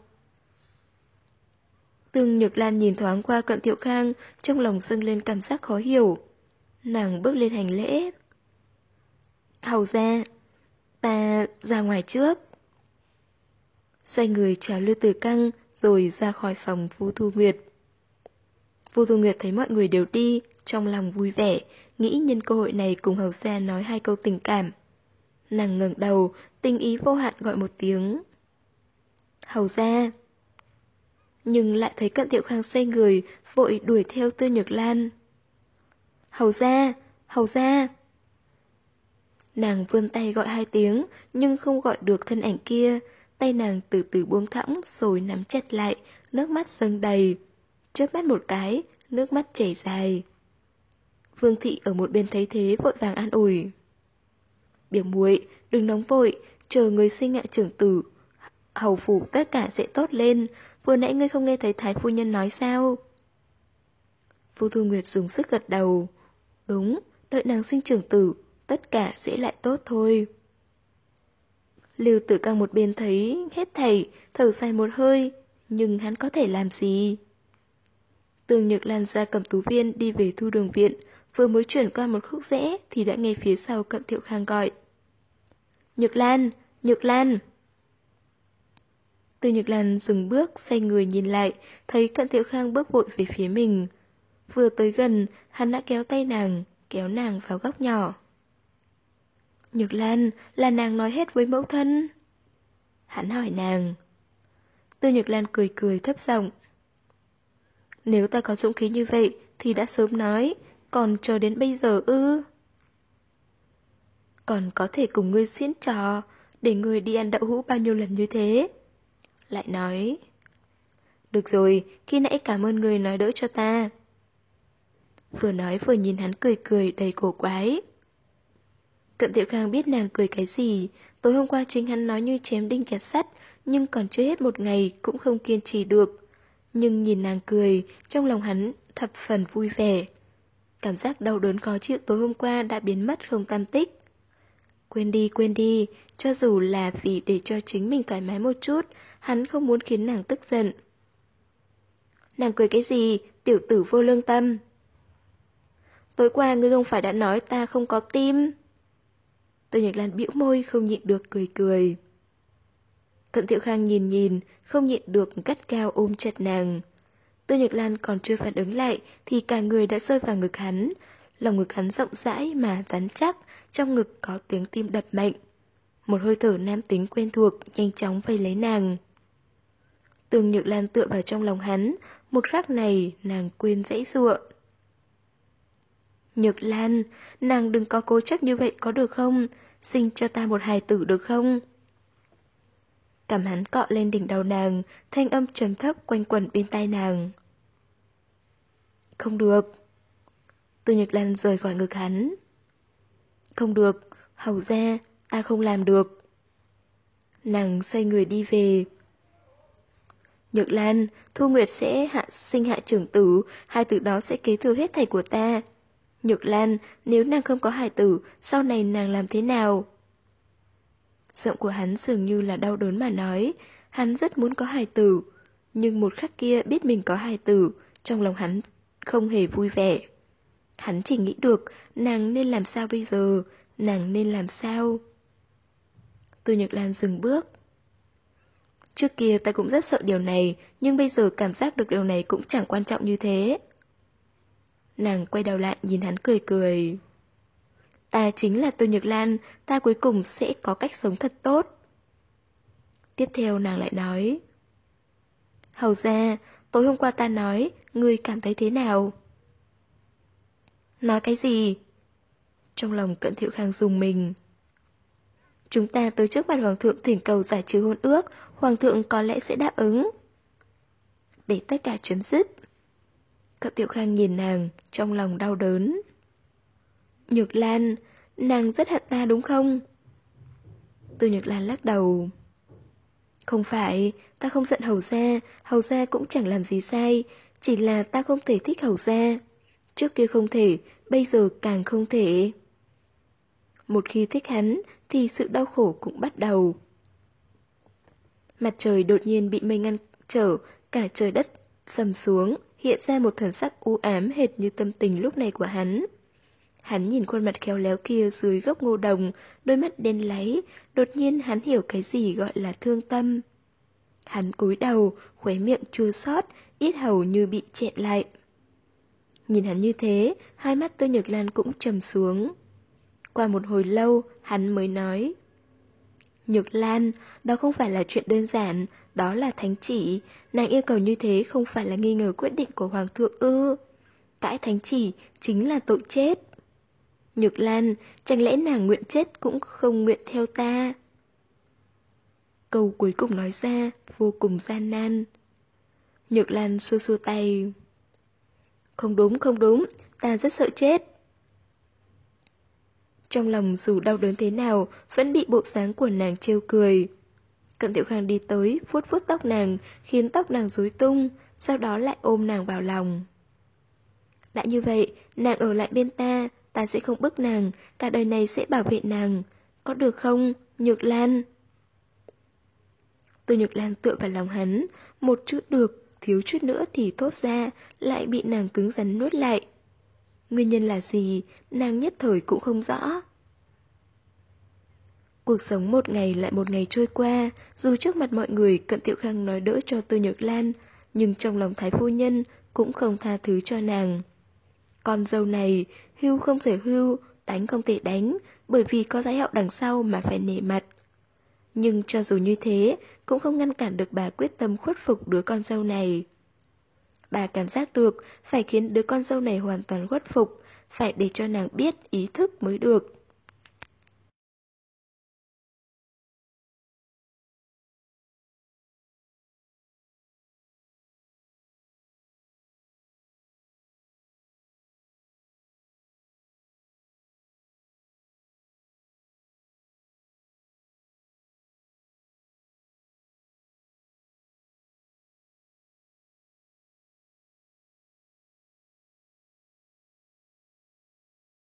Tương Nhược Lan nhìn thoáng qua Cận Thiệu Khang, trong lòng dâng lên cảm giác khó hiểu. Nàng bước lên hành lễ. Hầu ra, ta ra ngoài trước. Xoay người chào Lưu Tử Căng, rồi ra khỏi phòng Vu Thu Nguyệt. Vu Thu Nguyệt thấy mọi người đều đi, trong lòng vui vẻ, nghĩ nhân cơ hội này cùng hầu gia nói hai câu tình cảm. Nàng ngẩng đầu, tình ý vô hạn gọi một tiếng. Hầu gia. Nhưng lại thấy Cận Thiệu Khang xoay người, vội đuổi theo Tư Nhược Lan. Hầu gia, hầu gia. Nàng vươn tay gọi hai tiếng, nhưng không gọi được thân ảnh kia. Tay nàng từ từ buông thõng rồi nắm chặt lại, nước mắt dâng đầy. Chớp mắt một cái, nước mắt chảy dài. Vương Thị ở một bên thấy thế vội vàng an ủi. Biểu muội, đừng nóng vội, chờ người sinh hạ trưởng tử. Hầu phủ tất cả sẽ tốt lên, vừa nãy ngươi không nghe thấy Thái phu nhân nói sao? Vu Thu Nguyệt dùng sức gật đầu. Đúng, đợi nàng sinh trưởng tử, tất cả sẽ lại tốt thôi. Lưu Tử Căng một bên thấy hết thảy, thở dài một hơi, nhưng hắn có thể làm gì? Tương Nhược Lan ra Cẩm Tú Viên đi về Thu Đường Viện, vừa mới chuyển qua một khúc rẽ thì đã nghe phía sau Cận Thiệu Khang gọi. Nhược Lan, Nhược Lan. Tư Nhược Lan dừng bước, xoay người nhìn lại, thấy Cận Thiệu Khang bước vội về phía mình. Vừa tới gần, hắn đã kéo tay nàng, kéo nàng vào góc nhỏ. Nhược Lan, là nàng nói hết với mẫu thân. Hắn hỏi nàng. Tư Nhược Lan cười cười thấp giọng. Nếu ta có dũng khí như vậy thì đã sớm nói, còn chờ đến bây giờ ư? Còn có thể cùng ngươi diễn trò, để ngươi đi ăn đậu hũ bao nhiêu lần như thế. Lại nói, được rồi, khi nãy cảm ơn ngươi nói đỡ cho ta. Vừa nói vừa nhìn hắn cười cười đầy cổ quái. Cận Thiệu Khang biết nàng cười cái gì, tối hôm qua chính hắn nói như chém đinh chặt sắt, nhưng còn chưa hết một ngày cũng không kiên trì được. Nhưng nhìn nàng cười, trong lòng hắn thập phần vui vẻ. Cảm giác đau đớn khó chịu tối hôm qua đã biến mất không tăm tích. Quên đi, cho dù là vì để cho chính mình thoải mái một chút, hắn không muốn khiến nàng tức giận. Nàng cười cái gì, tiểu tử vô lương tâm. Tối qua ngươi không phải đã nói ta không có tim. Tư Nhược Lan bĩu môi không nhịn được cười cười. Cận Thiệu Khang nhìn, không nhịn được gắt gao ôm chặt nàng. Tư Nhược Lan còn chưa phản ứng lại thì cả người đã rơi vào ngực hắn. Lòng ngực hắn rộng rãi mà rắn chắc, trong ngực có tiếng tim đập mạnh. Một hơi thở nam tính quen thuộc nhanh chóng vây lấy nàng. Tương Nhược Lan tựa vào trong lòng hắn, một khắc này nàng quên giãy giụa. Nhược Lan, nàng đừng có cố chấp như vậy có được không? Sinh cho ta một hài tử được không? Cằm hắn cọ lên đỉnh đầu nàng, thanh âm trầm thấp quanh quẩn bên tai nàng. Không được. Tương Nhược Lan rời khỏi ngực hắn. Không được, hầu ra, ta không làm được. Nàng xoay người đi về. Nhược Lan, Thu Nguyệt sẽ sinh hạ trưởng tử, hài tử đó sẽ kế thừa hết thảy của ta. Nhược Lan, nếu nàng không có hài tử, sau này nàng làm thế nào? Giọng của hắn dường như là đau đớn mà nói, hắn rất muốn có hài tử, nhưng một khắc kia biết mình có hài tử, trong lòng hắn không hề vui vẻ. Hắn chỉ nghĩ được, nàng nên làm sao bây giờ, nàng nên làm sao? Từ Nhược Lan dừng bước. Trước kia ta cũng rất sợ điều này, nhưng bây giờ cảm giác được điều này cũng chẳng quan trọng như thế. Nàng quay đầu lại nhìn hắn cười cười. Ta chính là Tô Nhược Lan, ta cuối cùng sẽ có cách sống thật tốt. Tiếp theo nàng lại nói. Hầu ra, tối hôm qua ta nói, ngươi cảm thấy thế nào? Nói cái gì? Trong lòng Cận Thiệu Khang rùng mình. Chúng ta tới trước mặt Hoàng thượng thỉnh cầu giải trừ hôn ước, Hoàng thượng có lẽ sẽ đáp ứng. Để tất cả chấm dứt. Cận Thiệu Khang nhìn nàng, trong lòng đau đớn. Nhược Lan, nàng rất hận ta đúng không? Từ Nhược Lan lắc đầu. Không phải, ta không giận hầu gia cũng chẳng làm gì sai, chỉ là ta không thể thích hầu gia. Trước kia không thể, bây giờ càng không thể. Một khi thích hắn, thì sự đau khổ cũng bắt đầu. Mặt trời đột nhiên bị mây ngăn trở, cả trời đất sầm xuống, hiện ra một thần sắc u ám hệt như tâm tình lúc này của hắn. Hắn nhìn khuôn mặt khéo léo kia dưới gốc ngô đồng, đôi mắt đen láy, đột nhiên hắn hiểu cái gì gọi là thương tâm. Hắn cúi đầu, khóe miệng chua xót, yết hầu như bị chẹn lại. Nhìn hắn như thế, hai mắt Tư Nhược Lan cũng trầm xuống. Qua một hồi lâu, hắn mới nói. Nhược Lan, đó không phải là chuyện đơn giản, đó là thánh chỉ. Nàng yêu cầu như thế không phải là nghi ngờ quyết định của Hoàng thượng ư. Cãi thánh chỉ chính là tội chết. Nhược Lan, chẳng lẽ nàng nguyện chết cũng không nguyện theo ta? Câu cuối cùng nói ra, vô cùng gian nan. Nhược Lan xua xua tay. Không đúng, ta rất sợ chết. Trong lòng dù đau đớn thế nào, vẫn bị bộ dáng của nàng trêu cười. Cận Tiểu Khang đi tới, vuốt vuốt tóc nàng, khiến tóc nàng rối tung, sau đó lại ôm nàng vào lòng. Đã như vậy, nàng ở lại bên ta, ta sẽ không bức nàng, cả đời này sẽ bảo vệ nàng. Có được không, Nhược Lan? Từ Nhược Lan tựa vào lòng hắn, một chữ được, thiếu chút nữa thì thốt ra, lại bị nàng cứng rắn nuốt lại. Nguyên nhân là gì, nàng nhất thời cũng không rõ. Cuộc sống một ngày lại một ngày trôi qua, dù trước mặt mọi người Cận Tiểu Khang nói đỡ cho Tư Nhược Lan, nhưng trong lòng Thái phu nhân cũng không tha thứ cho nàng. Con dâu này, hưu không thể hưu, đánh không thể đánh, bởi vì có thái hậu đằng sau mà phải nể mặt. Nhưng cho dù như thế, cũng không ngăn cản được bà quyết tâm khuất phục đứa con dâu này. Bà cảm giác được phải khiến đứa con dâu này hoàn toàn khuất phục, phải để cho nàng biết ý thức mới được.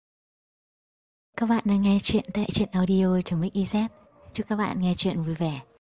Các bạn đang nghe chuyện tại truyện audio.mix.iz. Chúc các bạn nghe chuyện vui vẻ.